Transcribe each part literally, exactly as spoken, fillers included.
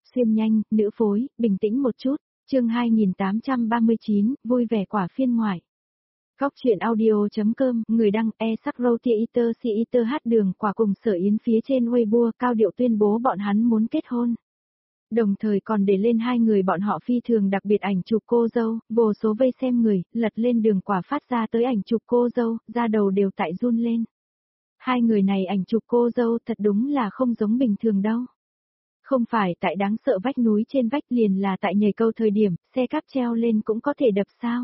Xuyên nhanh, nữ phối, bình tĩnh một chút, chương hai nghìn tám trăm ba mươi chín, vui vẻ quả phiên ngoại. Góc chuyện audio.com, người đăng e sắc roti eater si eater hát đường quả cùng Sở Yến phía trên Weibo cao điệu tuyên bố bọn hắn muốn kết hôn. Đồng thời còn để lên hai người bọn họ phi thường đặc biệt ảnh chụp cô dâu, vô số vây xem người, lật lên đường quả phát ra tới ảnh chụp cô dâu, da đầu đều tại run lên. Hai người này ảnh chụp cô dâu thật đúng là không giống bình thường đâu. Không phải tại đáng sợ vách núi trên vách liền là tại nhảy câu thời điểm, xe cáp treo lên cũng có thể đập sao.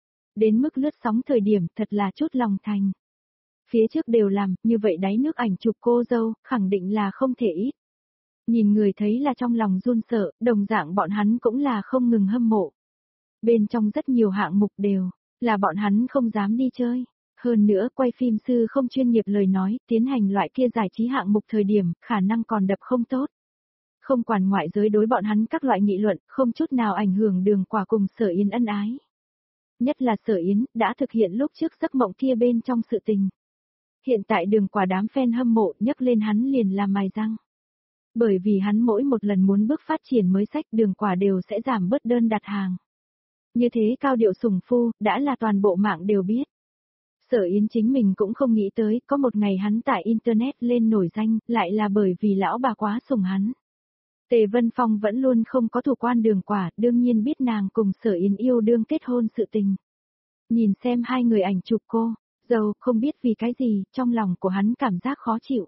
Đến mức lướt sóng thời điểm thật là chút lòng thành. Phía trước đều làm, như vậy đáy nước ảnh chụp cô dâu, khẳng định là không thể ít. Nhìn người thấy là trong lòng run sợ, đồng dạng bọn hắn cũng là không ngừng hâm mộ. Bên trong rất nhiều hạng mục đều, là bọn hắn không dám đi chơi. Hơn nữa quay phim sư không chuyên nghiệp lời nói, tiến hành loại kia giải trí hạng mục thời điểm, khả năng còn đập không tốt. Không quản ngoại giới đối bọn hắn các loại nghị luận, không chút nào ảnh hưởng đường quả cùng Sở Yến ân ái. Nhất là Sở Yến, đã thực hiện lúc trước giấc mộng kia bên trong sự tình. Hiện tại đường quả đám fan hâm mộ nhấc lên hắn liền làm mài răng. Bởi vì hắn mỗi một lần muốn bước phát triển mới sách đường quả đều sẽ giảm bớt đơn đặt hàng. Như thế cao điệu sủng phu, đã là toàn bộ mạng đều biết. Sở Yến chính mình cũng không nghĩ tới, có một ngày hắn tại Internet lên nổi danh, lại là bởi vì lão bà quá sủng hắn. Tề Vân Phong vẫn luôn không có thủ quan đường quả, đương nhiên biết nàng cùng Sở Yến yêu đương kết hôn sự tình. Nhìn xem hai người ảnh chụp cô, dâu không biết vì cái gì, trong lòng của hắn cảm giác khó chịu.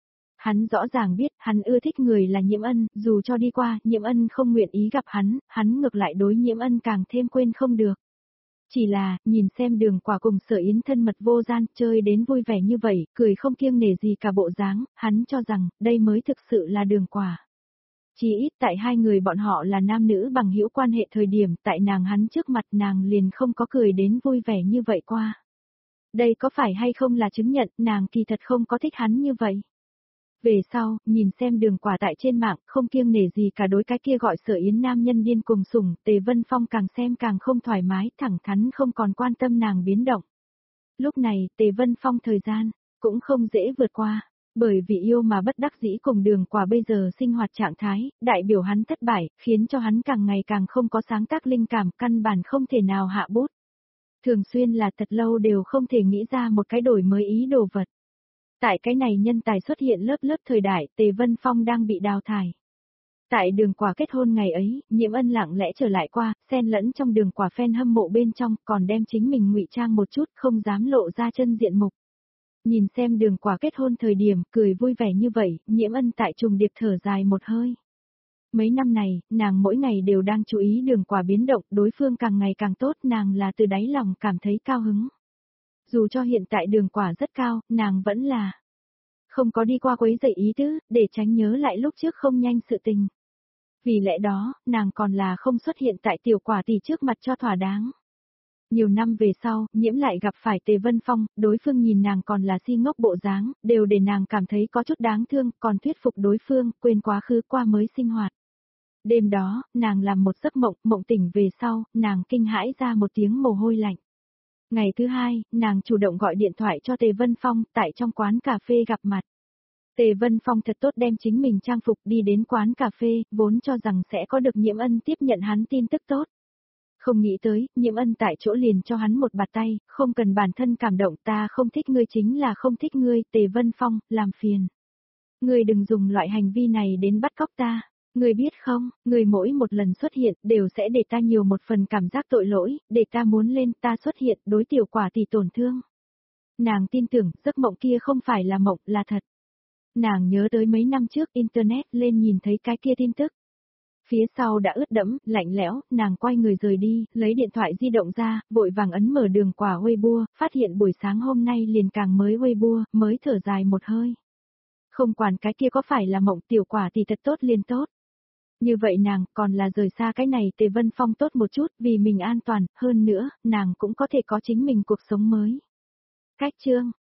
Hắn rõ ràng biết, hắn ưa thích người là Nhiễm Ân, dù cho đi qua, Nhiễm Ân không nguyện ý gặp hắn, hắn ngược lại đối Nhiễm Ân càng thêm quên không được. Chỉ là, nhìn xem đường quả cùng Sở Yến thân mật vô gian, chơi đến vui vẻ như vậy, cười không kiêng nể gì cả bộ dáng, hắn cho rằng, đây mới thực sự là đường quả. Chỉ ít tại hai người bọn họ là nam nữ bằng hữu quan hệ thời điểm, tại nàng hắn trước mặt nàng liền không có cười đến vui vẻ như vậy qua. Đây có phải hay không là chứng nhận nàng kỳ thật không có thích hắn như vậy. Về sau, nhìn xem đường quả tại trên mạng, không kiêng nể gì cả đối cái kia gọi Sở Yến nam nhân điên cùng sủng, Tề Vân Phong càng xem càng không thoải mái, thẳng thắn không còn quan tâm nàng biến động. Lúc này, Tề Vân Phong thời gian, cũng không dễ vượt qua, bởi vì yêu mà bất đắc dĩ cùng đường quả bây giờ sinh hoạt trạng thái, đại biểu hắn thất bại, khiến cho hắn càng ngày càng không có sáng tác linh cảm, căn bản không thể nào hạ bút. Thường xuyên là thật lâu đều không thể nghĩ ra một cái đổi mới ý đồ vật. Tại cái này nhân tài xuất hiện lớp lớp thời đại, Tề Vân Phong đang bị đào thải. Tại đường quả kết hôn ngày ấy, Nhiễm Ân lặng lẽ trở lại qua, xen lẫn trong đường quả fan hâm mộ bên trong, còn đem chính mình ngụy trang một chút, không dám lộ ra chân diện mục. Nhìn xem đường quả kết hôn thời điểm, cười vui vẻ như vậy, Nhiễm Ân tại trùng điệp thở dài một hơi. Mấy năm này, nàng mỗi ngày đều đang chú ý đường quả biến động, đối phương càng ngày càng tốt, nàng là từ đáy lòng cảm thấy cao hứng. Dù cho hiện tại đường quả rất cao, nàng vẫn là không có đi qua quấy rầy ý tứ, để tránh nhớ lại lúc trước không nhanh sự tình. Vì lẽ đó, nàng còn là không xuất hiện tại tiểu quả tỷ trước mặt cho thỏa đáng. Nhiều năm về sau, Nhiễm lại gặp phải Tề Vân Phong, đối phương nhìn nàng còn là si ngốc bộ dáng, đều để nàng cảm thấy có chút đáng thương, còn thuyết phục đối phương, quên quá khứ qua mới sinh hoạt. Đêm đó, nàng làm một giấc mộng, mộng tỉnh về sau, nàng kinh hãi ra một tiếng mồ hôi lạnh. Ngày thứ hai, nàng chủ động gọi điện thoại cho Tề Vân Phong, tại trong quán cà phê gặp mặt. Tề Vân Phong thật tốt đem chính mình trang phục đi đến quán cà phê, vốn cho rằng sẽ có được Nhiễm Ân tiếp nhận hắn tin tức tốt. Không nghĩ tới, Nhiễm Ân tại chỗ liền cho hắn một bạt tay, không cần bản thân cảm động, ta không thích ngươi chính là không thích ngươi, Tề Vân Phong, làm phiền. Ngươi đừng dùng loại hành vi này đến bắt cóc ta. Ngươi biết không, ngươi mỗi một lần xuất hiện đều sẽ để ta nhiều một phần cảm giác tội lỗi, để ta muốn lên ta xuất hiện đối tiểu quả tỷ tổn thương. Nàng tin tưởng giấc mộng kia không phải là mộng là thật. Nàng nhớ tới mấy năm trước Internet lên nhìn thấy cái kia tin tức. Phía sau đã ướt đẫm, lạnh lẽo, nàng quay người rời đi, lấy điện thoại di động ra, vội vàng ấn mở đường quả Weibo, phát hiện buổi sáng hôm nay liền càng mới Weibo, mới thở dài một hơi. Không quản cái kia có phải là mộng tiểu quả tỷ thật tốt liền tốt. Như vậy nàng còn là rời xa cái này Tề Vân Phong tốt một chút vì mình an toàn, hơn nữa, nàng cũng có thể có chính mình cuộc sống mới. Cách chương